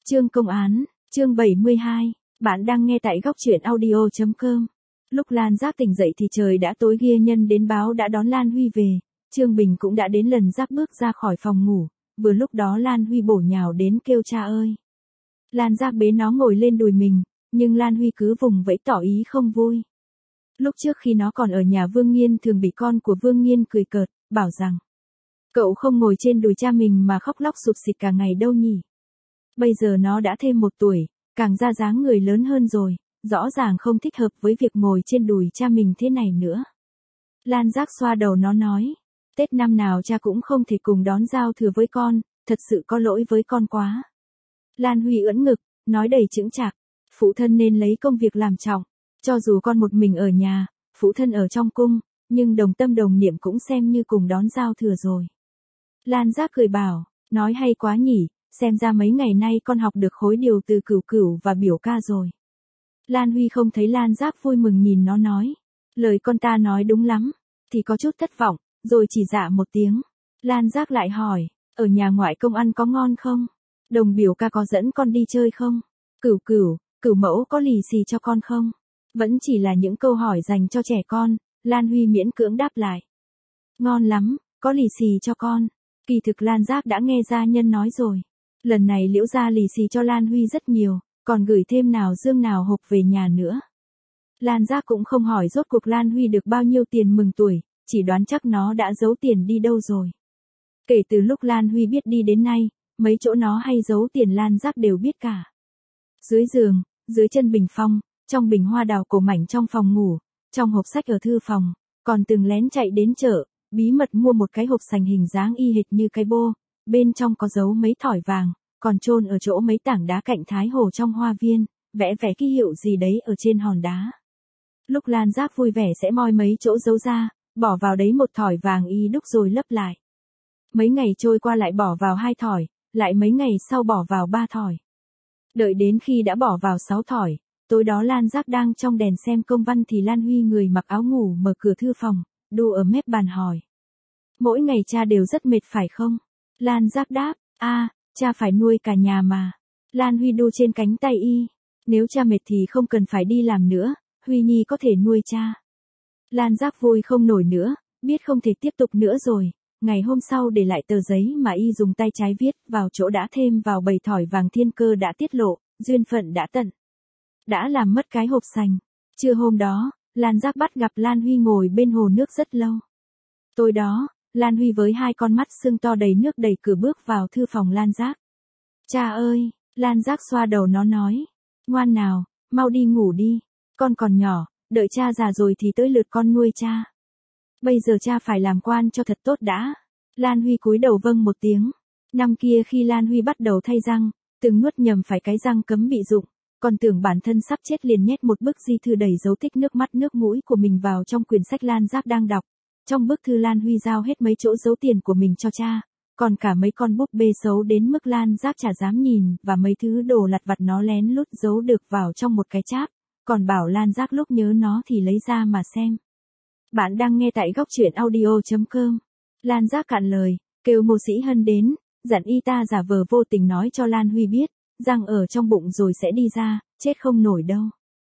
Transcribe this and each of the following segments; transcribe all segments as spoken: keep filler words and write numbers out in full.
Chương công án, chương bảy mươi hai, bạn đang nghe tại góc truyện audio chấm com. Lúc Lan Giác tỉnh dậy thì trời đã tối, ghi nhân đến báo đã đón Lan Huy về, Trương Bình cũng đã đến. Lần Giác bước ra khỏi phòng ngủ, vừa lúc đó Lan Huy bổ nhào đến kêu cha ơi. Lan Giác bế nó ngồi lên đùi mình, nhưng Lan Huy cứ vùng vẫy tỏ ý không vui. Lúc trước khi nó còn ở nhà Vương Nghiên thường bị con của Vương Nghiên cười cợt, bảo rằng cậu không ngồi trên đùi cha mình mà khóc lóc sụp sịt cả ngày đâu nhỉ. Bây giờ nó đã thêm một tuổi, càng ra dáng người lớn hơn rồi, rõ ràng không thích hợp với việc ngồi trên đùi cha mình thế này nữa. Lan Giác xoa đầu nó nói, Tết năm nào cha cũng không thể cùng đón giao thừa với con, thật sự có lỗi với con quá. Lan Huy ưỡn ngực, nói đầy chững chạc, phụ thân nên lấy công việc làm trọng, cho dù con một mình ở nhà, phụ thân ở trong cung, nhưng đồng tâm đồng niệm cũng xem như cùng đón giao thừa rồi. Lan Giác cười bảo, nói hay quá nhỉ. Xem ra mấy ngày nay con học được khối điều từ cửu cửu và biểu ca rồi. Lan Huy không thấy Lan Giác vui mừng, nhìn nó nói, lời con ta nói đúng lắm, thì có chút thất vọng, rồi chỉ dạ một tiếng. Lan Giác lại hỏi, ở nhà ngoại công ăn có ngon không? Đồng biểu ca có dẫn con đi chơi không? Cửu cửu, cửu mẫu có lì xì cho con không? Vẫn chỉ là những câu hỏi dành cho trẻ con, Lan Huy miễn cưỡng đáp lại. Ngon lắm, có lì xì cho con. Kỳ thực Lan Giác đã nghe gia nhân nói rồi. Lần này Liễu gia lì xì cho Lan Huy rất nhiều, còn gửi thêm nào dương nào hộp về nhà nữa. Lan Giác cũng không hỏi rốt cuộc Lan Huy được bao nhiêu tiền mừng tuổi, chỉ đoán chắc nó đã giấu tiền đi đâu rồi. Kể từ lúc Lan Huy biết đi đến nay, mấy chỗ nó hay giấu tiền Lan Giác đều biết cả. Dưới giường, dưới chân bình phong, trong bình hoa đào cổ mảnh trong phòng ngủ, trong hộp sách ở thư phòng, còn từng lén chạy đến chợ, bí mật mua một cái hộp sành hình dáng y hệt như cái bô. Bên trong có giấu mấy thỏi vàng, còn chôn ở chỗ mấy tảng đá cạnh Thái Hồ trong hoa viên, vẽ vẽ ký hiệu gì đấy ở trên hòn đá. Lúc Lan Giác vui vẻ sẽ moi mấy chỗ giấu ra, bỏ vào đấy một thỏi vàng y đúc rồi lấp lại. Mấy ngày trôi qua lại bỏ vào hai thỏi, lại mấy ngày sau bỏ vào ba thỏi. Đợi đến khi đã bỏ vào sáu thỏi, tối đó Lan Giác đang trong đèn xem công văn thì Lan Huy người mặc áo ngủ mở cửa thư phòng, đu ở mép bàn hỏi. Mỗi ngày cha đều rất mệt phải không? Lan Giác đáp, a, à, cha phải nuôi cả nhà mà. Lan Huy đu trên cánh tay y, nếu cha mệt thì không cần phải đi làm nữa, Huy Nhi có thể nuôi cha. Lan Giác vui không nổi nữa, biết không thể tiếp tục nữa rồi, ngày hôm sau để lại tờ giấy mà y dùng tay trái viết vào chỗ đã thêm vào bảy thỏi vàng thiên cơ đã tiết lộ, duyên phận đã tận. Đã làm mất cái hộp sành. Trưa hôm đó, Lan Giác bắt gặp Lan Huy ngồi bên hồ nước rất lâu. Tối đó, Lan Huy với hai con mắt sưng to đầy nước đẩy cửa bước vào thư phòng Lan Giác. Cha ơi, Lan Giác xoa đầu nó nói. Ngoan nào, mau đi ngủ đi. Con còn nhỏ, đợi cha già rồi thì tới lượt con nuôi cha. Bây giờ cha phải làm quan cho thật tốt đã. Lan Huy cúi đầu vâng một tiếng. Năm kia khi Lan Huy bắt đầu thay răng, từng nuốt nhầm phải cái răng cấm bị rụng, còn tưởng bản thân sắp chết liền nhét một bức di thư đầy dấu tích nước mắt nước mũi của mình vào trong quyển sách Lan Giác đang đọc. Trong bức thư Lan Huy giao hết mấy chỗ giấu tiền của mình cho cha, còn cả mấy con búp bê xấu đến mức Lan Giác chả dám nhìn và mấy thứ đồ lặt vặt nó lén lút giấu được vào trong một cái cháp, còn bảo Lan Giác lúc nhớ nó thì lấy ra mà xem. Bạn đang nghe tại góc truyện audio chấm com. Lan Giác cạn lời, kêu Ngô Sĩ Hân đến, dặn y ta giả vờ vô tình nói cho Lan Huy biết, răng ở trong bụng rồi sẽ đi ra, chết không nổi đâu.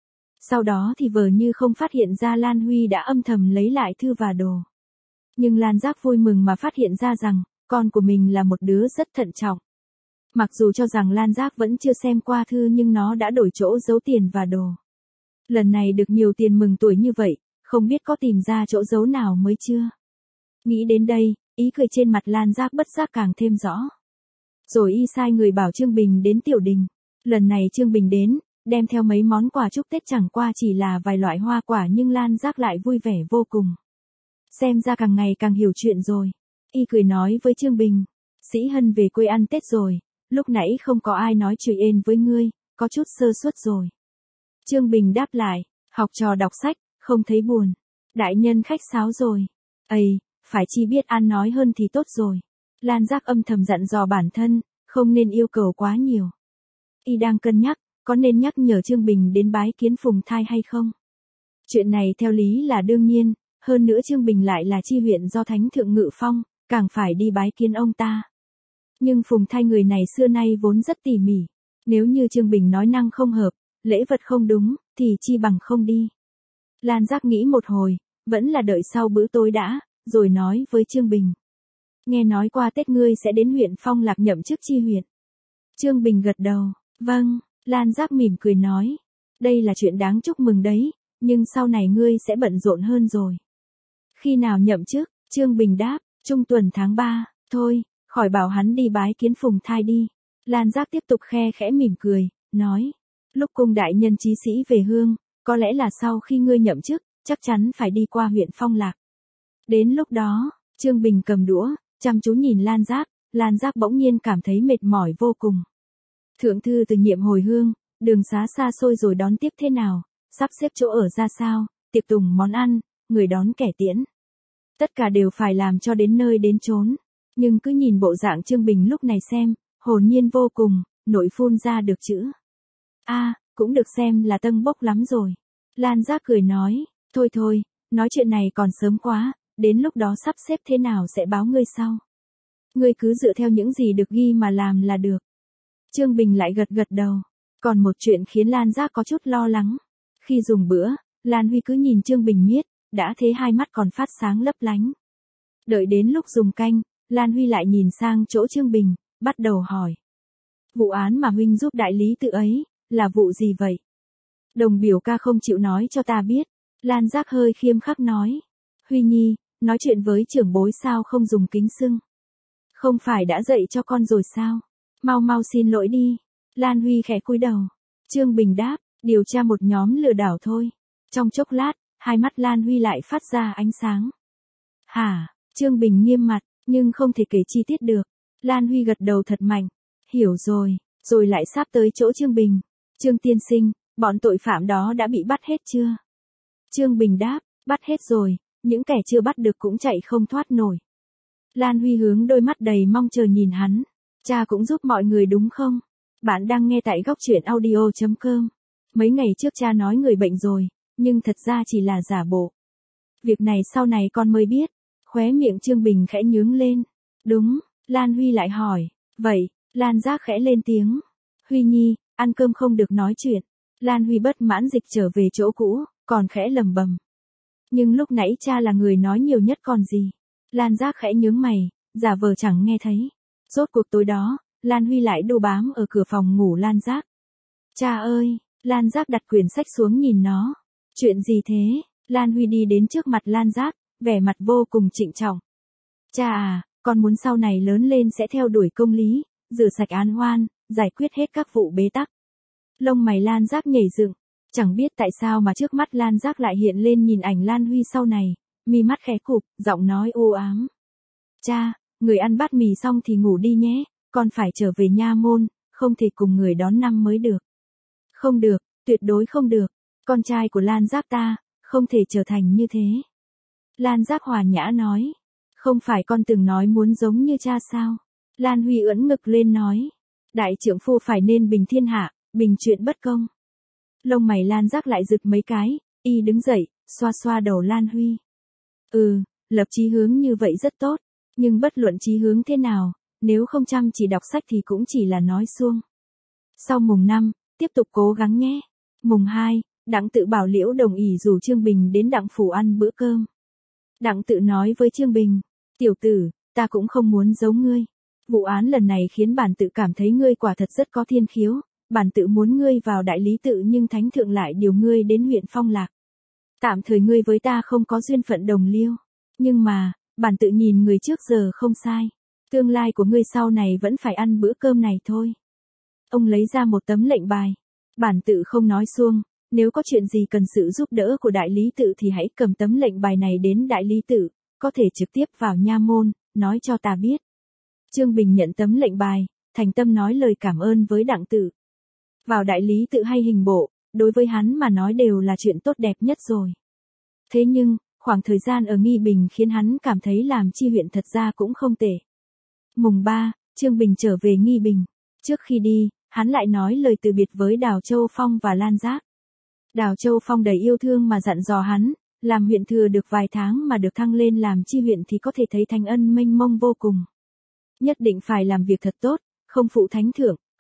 Sau đó thì vờ như không phát hiện ra Lan Huy đã âm thầm lấy lại thư và đồ. Nhưng Lan Giác vui mừng mà phát hiện ra rằng, con của mình là một đứa rất thận trọng. Mặc dù cho rằng Lan Giác vẫn chưa xem qua thư nhưng nó đã đổi chỗ giấu tiền và đồ. Lần này được nhiều tiền mừng tuổi như vậy, không biết có tìm ra chỗ giấu nào mới chưa. Nghĩ đến đây, ý cười trên mặt Lan Giác bất giác càng thêm rõ. Rồi y sai người bảo Trương Bình đến tiểu đình. Lần này Trương Bình đến, đem theo mấy món quà chúc Tết, chẳng qua chỉ là vài loại hoa quả nhưng Lan Giác lại vui vẻ vô cùng. Xem ra càng ngày càng hiểu chuyện rồi. Y cười nói với Trương Bình, Sĩ Hân về quê ăn Tết rồi, lúc nãy không có ai nói chuyện ên với ngươi, có chút sơ suất rồi. Trương Bình đáp lại, học trò đọc sách, không thấy buồn. Đại nhân khách sáo rồi. Ây, phải chi biết ăn nói hơn thì tốt rồi. Lan Giác âm thầm dặn dò bản thân, không nên yêu cầu quá nhiều. Y đang cân nhắc, có nên nhắc nhở Trương Bình đến bái kiến Phùng Thai hay không? Chuyện này theo lý là đương nhiên, hơn nữa Trương Bình lại là chi huyện do Thánh Thượng Ngự phong, càng phải đi bái kiến ông ta. Nhưng Phùng Thai người này xưa nay vốn rất tỉ mỉ. Nếu như Trương Bình nói năng không hợp, lễ vật không đúng, thì chi bằng không đi. Lan Giác nghĩ một hồi, vẫn là đợi sau bữa tối đã, rồi nói với Trương Bình. Nghe nói qua Tết ngươi sẽ đến huyện Phong Lạc nhậm chức chi huyện. Trương Bình gật đầu, vâng, Lan Giác mỉm cười nói. Đây là chuyện đáng chúc mừng đấy, nhưng sau này ngươi sẽ bận rộn hơn rồi. Khi nào nhậm chức? Trương Bình đáp, trung tuần tháng ba, thôi, khỏi bảo hắn đi bái kiến Phùng Thai đi. Lan Giác tiếp tục khe khẽ mỉm cười, nói. Lúc cung đại nhân chí sĩ về hương, có lẽ là sau khi ngươi nhậm chức, chắc chắn phải đi qua huyện Phong Lạc. Đến lúc đó, Trương Bình cầm đũa, chăm chú nhìn Lan Giác, Lan Giác bỗng nhiên cảm thấy mệt mỏi vô cùng. Thượng thư từ nhiệm hồi hương, đường xá xa xôi rồi đón tiếp thế nào, sắp xếp chỗ ở ra sao, tiệc tùng món ăn, người đón kẻ tiễn. Tất cả đều phải làm cho đến nơi đến chốn. Nhưng cứ nhìn bộ dạng Trương Bình lúc này xem, hồn nhiên vô cùng, nội phun ra được chữ. A, cũng được xem là tâng bốc lắm rồi. Lan Giác cười nói, thôi thôi, nói chuyện này còn sớm quá, đến lúc đó sắp xếp thế nào sẽ báo ngươi sau. Ngươi cứ dựa theo những gì được ghi mà làm là được. Trương Bình lại gật gật đầu. Còn một chuyện khiến Lan Giác có chút lo lắng. Khi dùng bữa, Lan Huy cứ nhìn Trương Bình miết, đã thế hai mắt còn phát sáng lấp lánh. Đợi đến lúc dùng canh, Lan Huy lại nhìn sang chỗ Trương Bình, bắt đầu hỏi. Vụ án mà huynh giúp đại lý tự ấy, là vụ gì vậy? Đồng biểu ca không chịu nói cho ta biết. Lan Giác hơi khiêm khắc nói. Huy nhi, nói chuyện với trưởng bối sao không dùng kính xưng? Không phải đã dạy cho con rồi sao? Mau mau xin lỗi đi. Lan Huy khẽ cúi đầu. Trương Bình đáp, điều tra một nhóm lừa đảo thôi. Trong chốc lát, hai mắt Lan Huy lại phát ra ánh sáng. Hả? Trương Bình nghiêm mặt, nhưng không thể kể chi tiết được. Lan Huy gật đầu thật mạnh. Hiểu rồi, rồi lại sắp tới chỗ Trương Bình. Trương tiên sinh, bọn tội phạm đó đã bị bắt hết chưa? Trương Bình đáp, bắt hết rồi, những kẻ chưa bắt được cũng chạy không thoát nổi. Lan Huy hướng đôi mắt đầy mong chờ nhìn hắn. Cha cũng giúp mọi người đúng không? Bạn đang nghe tại góc truyện audio chấm com. Mấy ngày trước cha nói người bệnh rồi, nhưng thật ra chỉ là giả bộ. Việc này sau này con mới biết. Khóe miệng Trương Bình khẽ nhướng lên. Đúng, Lan Huy lại hỏi. Vậy, Lan Giác khẽ lên tiếng. Huy nhi, ăn cơm không được nói chuyện. Lan Huy bất mãn dịch trở về chỗ cũ, còn khẽ lầm bầm. Nhưng lúc nãy cha là người nói nhiều nhất còn gì. Lan Giác khẽ nhướng mày, giả vờ chẳng nghe thấy. Rốt cuộc tối đó, Lan Huy lại đu bám ở cửa phòng ngủ Lan Giác. Cha ơi, Lan Giác đặt quyển sách xuống nhìn nó. Chuyện gì thế? Lan Huy đi đến trước mặt Lan Giác, vẻ mặt vô cùng trịnh trọng. Cha à, con muốn sau này lớn lên sẽ theo đuổi công lý, rửa sạch án oan, giải quyết hết các vụ bế tắc. Lông mày Lan Giác nhảy dựng, chẳng biết tại sao mà trước mắt Lan Giác lại hiện lên nhìn ảnh Lan Huy sau này, mi mắt khẽ cụp, giọng nói u ám. Cha, người ăn bát mì xong thì ngủ đi nhé, con phải trở về nha môn, không thể cùng người đón năm mới được. Không được, tuyệt đối không được, con trai của Lan Giác ta, không thể trở thành như thế. Lan Giác hòa nhã nói, không phải con từng nói muốn giống như cha sao? Lan Huy ưỡn ngực lên nói, đại trượng phu phải nên bình thiên hạ, bình chuyện bất công. Lông mày Lan Giác lại rực mấy cái, y đứng dậy, xoa xoa đầu Lan Huy. Ừ, lập chí hướng như vậy rất tốt, nhưng bất luận chí hướng thế nào, nếu không chăm chỉ đọc sách thì cũng chỉ là nói suông. Sau mùng năm, tiếp tục cố gắng nhé. Mùng hai, Đặng Tự bảo Liễu đồng ý rủ Trương Bình đến Đặng phủ ăn bữa cơm. Đặng Tự nói với Trương Bình, tiểu tử, ta cũng không muốn giống ngươi. Vụ án lần này khiến bản tự cảm thấy ngươi quả thật rất có thiên khiếu, bản tự muốn ngươi vào đại lý tự nhưng thánh thượng lại điều ngươi đến huyện Phong Lạc. Tạm thời ngươi với ta không có duyên phận đồng liêu, nhưng mà, bản tự nhìn người trước giờ không sai. Tương lai của ngươi sau này vẫn phải ăn bữa cơm này thôi. Ông lấy ra một tấm lệnh bài. Bản tự không nói suông, nếu có chuyện gì cần sự giúp đỡ của đại lý tự thì hãy cầm tấm lệnh bài này đến đại lý tự, có thể trực tiếp vào nha môn, nói cho ta biết. Trương Bình nhận tấm lệnh bài, thành tâm nói lời cảm ơn với Đặng Tự. Vào đại lý tự hay hình bộ, đối với hắn mà nói đều là chuyện tốt đẹp nhất rồi. Thế nhưng, khoảng thời gian ở Nghi Bình khiến hắn cảm thấy làm chi huyện thật ra cũng không tệ. Mùng ba, Trương Bình trở về Nghi Bình. Trước khi đi, hắn lại nói lời từ biệt với Đào Châu Phong và Lan Giác. Đào Châu Phong đầy yêu thương mà dặn dò hắn, làm huyện thừa được vài tháng mà được thăng lên làm chi huyện thì có thể thấy thành ân mênh mông vô cùng. Nhất định phải làm việc thật tốt, không phụ thánh thượng,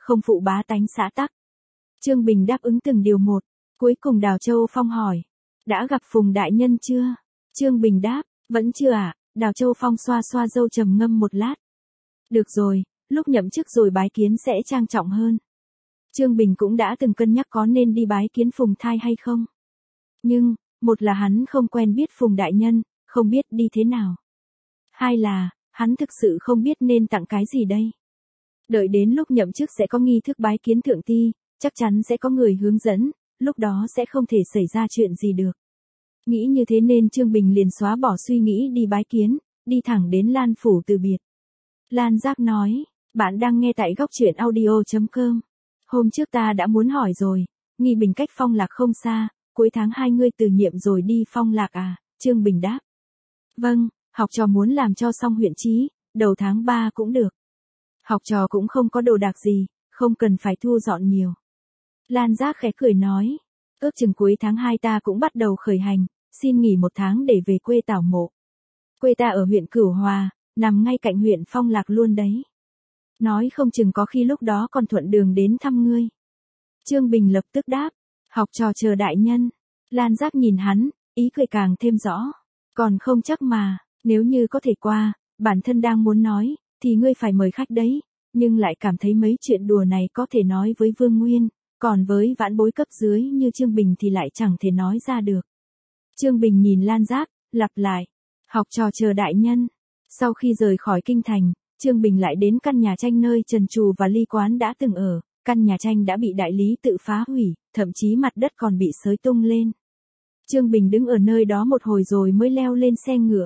không phụ bá tánh xã tắc. Trương Bình đáp ứng từng điều một. Cuối cùng Đào Châu Phong hỏi. Đã gặp Phùng đại nhân chưa? Trương Bình đáp. Vẫn chưa ạ. À? Đào Châu Phong xoa xoa râu trầm ngâm một lát. Được rồi, lúc nhậm chức rồi bái kiến sẽ trang trọng hơn. Trương Bình cũng đã từng cân nhắc có nên đi bái kiến Phùng Thai hay không. Nhưng, một là hắn không quen biết Phùng đại nhân, không biết đi thế nào. Hai là, hắn thực sự không biết nên tặng cái gì đây. Đợi đến lúc nhậm chức sẽ có nghi thức bái kiến thượng ti, chắc chắn sẽ có người hướng dẫn, lúc đó sẽ không thể xảy ra chuyện gì được. Nghĩ như thế nên Trương Bình liền xóa bỏ suy nghĩ đi bái kiến, đi thẳng đến Lan phủ từ biệt. Lan Giác nói, bạn đang nghe tại góc truyện audio chấm com. Hôm trước ta đã muốn hỏi rồi, Nghi Bình cách Phong Lạc không xa, cuối tháng hai ngươi từ nhiệm rồi đi Phong Lạc à? Trương Bình đáp. Vâng, học trò muốn làm cho xong huyện trí, đầu tháng ba cũng được. Học trò cũng không có đồ đạc gì, không cần phải thu dọn nhiều. Lan Giác khẽ cười nói, ước chừng cuối tháng hai ta cũng bắt đầu khởi hành, xin nghỉ một tháng để về quê tảo mộ. Quê ta ở huyện Cửu Hòa, nằm ngay cạnh huyện Phong Lạc luôn đấy. Nói không chừng có khi lúc đó còn thuận đường đến thăm ngươi. Trương Bình lập tức đáp, học trò chờ đại nhân. Lan Giác nhìn hắn, ý cười càng thêm rõ. Còn không chắc mà, nếu như có thể qua, bản thân đang muốn nói, thì ngươi phải mời khách đấy, nhưng lại cảm thấy mấy chuyện đùa này có thể nói với Vương Nguyên, còn với vãn bối cấp dưới như Trương Bình thì lại chẳng thể nói ra được. Trương Bình nhìn Lan Giác, lặp lại, học trò chờ đại nhân. Sau khi rời khỏi kinh thành, Trương Bình lại đến căn nhà tranh nơi Trần Trù và Ly Quán đã từng ở, căn nhà tranh đã bị đại lý tự phá hủy, thậm chí mặt đất còn bị xới tung lên. Trương Bình đứng ở nơi đó một hồi rồi mới leo lên xe ngựa.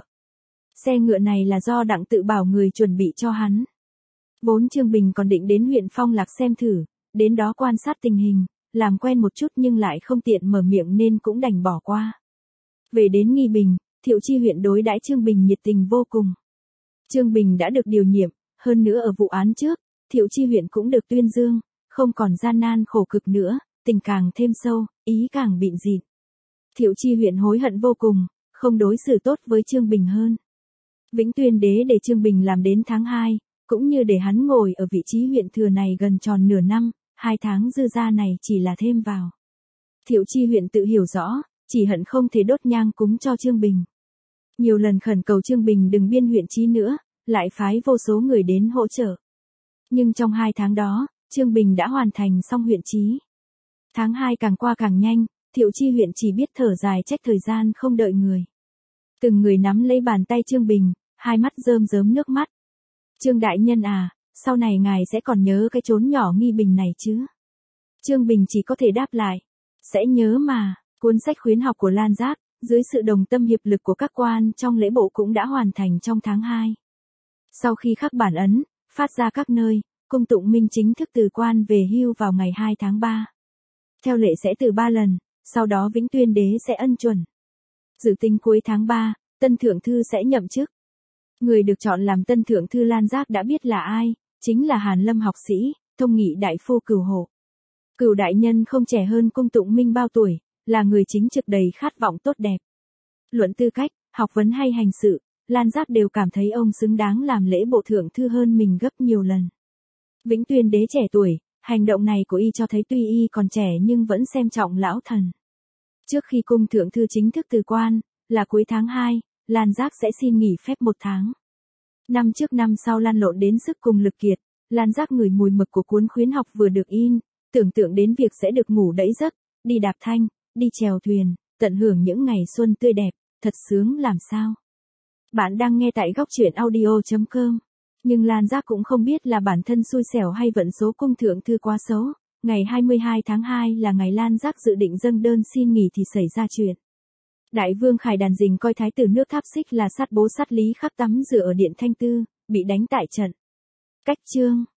Xe ngựa này là do Đặng Tự Bảo người chuẩn bị cho hắn. Vốn Trương Bình còn định đến huyện Phong Lạc xem thử, đến đó quan sát tình hình, làm quen một chút nhưng lại không tiện mở miệng nên cũng đành bỏ qua. Về đến Nghi Bình, Thiệu Chi huyện đối đãi Trương Bình nhiệt tình vô cùng. Trương Bình đã được điều nhiệm, hơn nữa ở vụ án trước, Thiệu Chi huyện cũng được tuyên dương, không còn gian nan khổ cực nữa, tình càng thêm sâu, ý càng bịn dịn. Thiệu Chi huyện hối hận vô cùng, không đối xử tốt với Trương Bình hơn. Vĩnh Tuyên đế để Trương Bình làm đến tháng hai, cũng như để hắn ngồi ở vị trí huyện thừa này gần tròn nửa năm, hai tháng dư ra này chỉ là thêm vào. Thiệu Chi huyện tự hiểu rõ, chỉ hận không thể đốt nhang cúng cho Trương Bình. Nhiều lần khẩn cầu Trương Bình đừng biên huyện trí nữa, lại phái vô số người đến hỗ trợ. Nhưng trong hai tháng đó, Trương Bình đã hoàn thành xong huyện trí. Tháng hai càng qua càng nhanh, Thiệu Chi huyện chỉ biết thở dài trách thời gian không đợi người. Từng người nắm lấy bàn tay Trương Bình, hai mắt rơm rớm nước mắt. Trương đại nhân à, sau này ngài sẽ còn nhớ cái chốn nhỏ Nghi Bình này chứ? Trương Bình chỉ có thể đáp lại. Sẽ nhớ mà, cuốn sách khuyến học của Lan Giác, dưới sự đồng tâm hiệp lực của các quan trong lễ bộ cũng đã hoàn thành trong tháng hai. Sau khi khắc bản ấn, phát ra các nơi, cung tụng minh chính thức từ quan về hưu vào ngày hai tháng ba. Theo lệ sẽ từ ba lần, sau đó Vĩnh Tuyên đế sẽ ân chuẩn. Dự tính cuối tháng ba, tân thượng thư sẽ nhậm chức. Người được chọn làm tân thượng thư Lan Giác đã biết là ai, chính là Hàn Lâm học sĩ, thông nghị đại phu Cửu Hộ. Cửu đại nhân không trẻ hơn cung tụng minh bao tuổi, là người chính trực đầy khát vọng tốt đẹp. Luận tư cách, học vấn hay hành sự, Lan Giác đều cảm thấy ông xứng đáng làm lễ bộ thượng thư hơn mình gấp nhiều lần. Vĩnh Tuyên đế trẻ tuổi, hành động này của y cho thấy tuy y còn trẻ nhưng vẫn xem trọng lão thần. Trước khi cung thượng thư chính thức từ quan, là cuối tháng hai, Lan Giác sẽ xin nghỉ phép một tháng. Năm trước năm sau lan lộn đến sức cùng lực kiệt, Lan Giác ngửi mùi mực của cuốn khuyến học vừa được in, tưởng tượng đến việc sẽ được ngủ đẫy giấc, đi đạp thanh, đi chèo thuyền, tận hưởng những ngày xuân tươi đẹp, thật sướng làm sao. Bạn đang nghe tại góc truyện audio chấm com. Nhưng Lan Giác cũng không biết là bản thân xui xẻo hay vận số cung thượng thư quá xấu. Ngày hai mươi hai tháng hai là ngày Lan Giác dự định dâng đơn xin nghỉ thì xảy ra chuyện. Đại vương Khải Đàn Dình coi thái tử nước Tháp Xích là sát bố sát lý khắc tắm rửa ở điện Thanh Tư, bị đánh tại trận. Cách chương